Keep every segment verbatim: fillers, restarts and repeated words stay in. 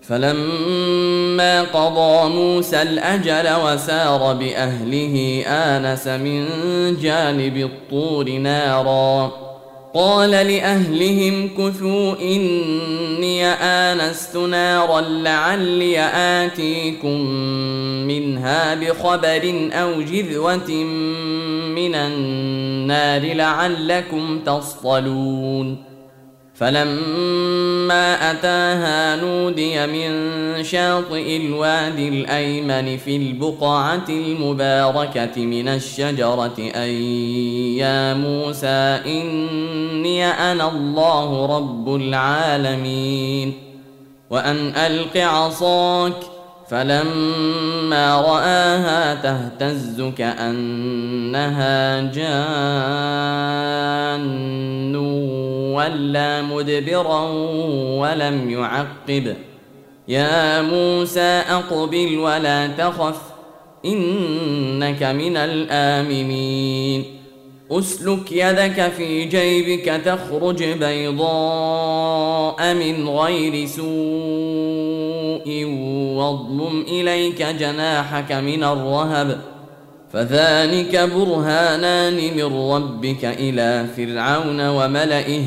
فلما قضى موسى الأجل وسار بأهله آنس من جانب الطور نارا قال لأهلهم كثوا إني آنست نارا لعلي آتيكم منها بخبر أو جذوة من النار لعلكم تصطلون. فلما أتاها نودي من شاطئ الوادي الأيمن في البقعة المباركة من الشجرة أن يا موسى إني أنا الله رب العالمين وأن ألق عصاك. فلما رآها تهتز كأنها جان ولى مدبرا ولم يعقب. يا موسى أقبل ولا تخف إنك من الآمنين. أسلك يدك في جيبك تخرج بيضاء من غير سوء واضمم إليك جناحك من الرهب فذلك برهانان من ربك إلى فرعون وملئه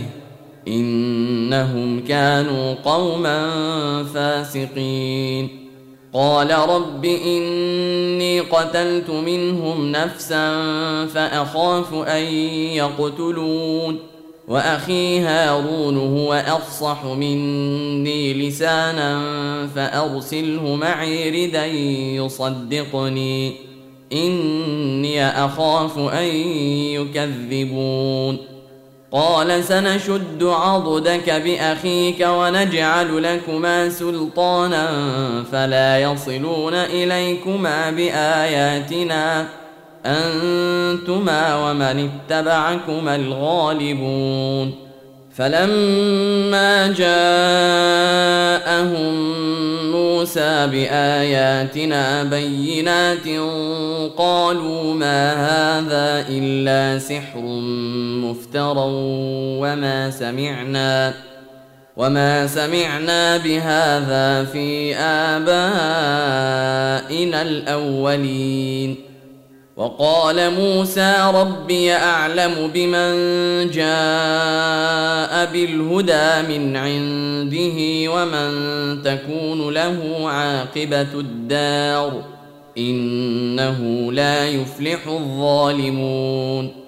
إنهم كانوا قوما فاسقين. قال رب إني قتلت منهم نفسا فأخاف أن يقتلون وأخي هارون هو أفصح مني لسانا فأرسله معي ردا يصدقني إني أخاف أن يكذبون. قال سنشد عضدك بأخيك ونجعل لكما سلطانا فلا يصلون إليكما بآياتنا أنتما ومن اتبعكما الغالبون. فلما جاءهم موسى بآياتنا بينات قالوا ما هذا إلا سحر مفترى وما سمعنا وما سمعنا بهذا في آبائنا الأولين. وقال موسى ربي أعلم بمن جاء بالهدى من عنده ومن تكون له عاقبة الدار إنه لا يفلح الظالمون.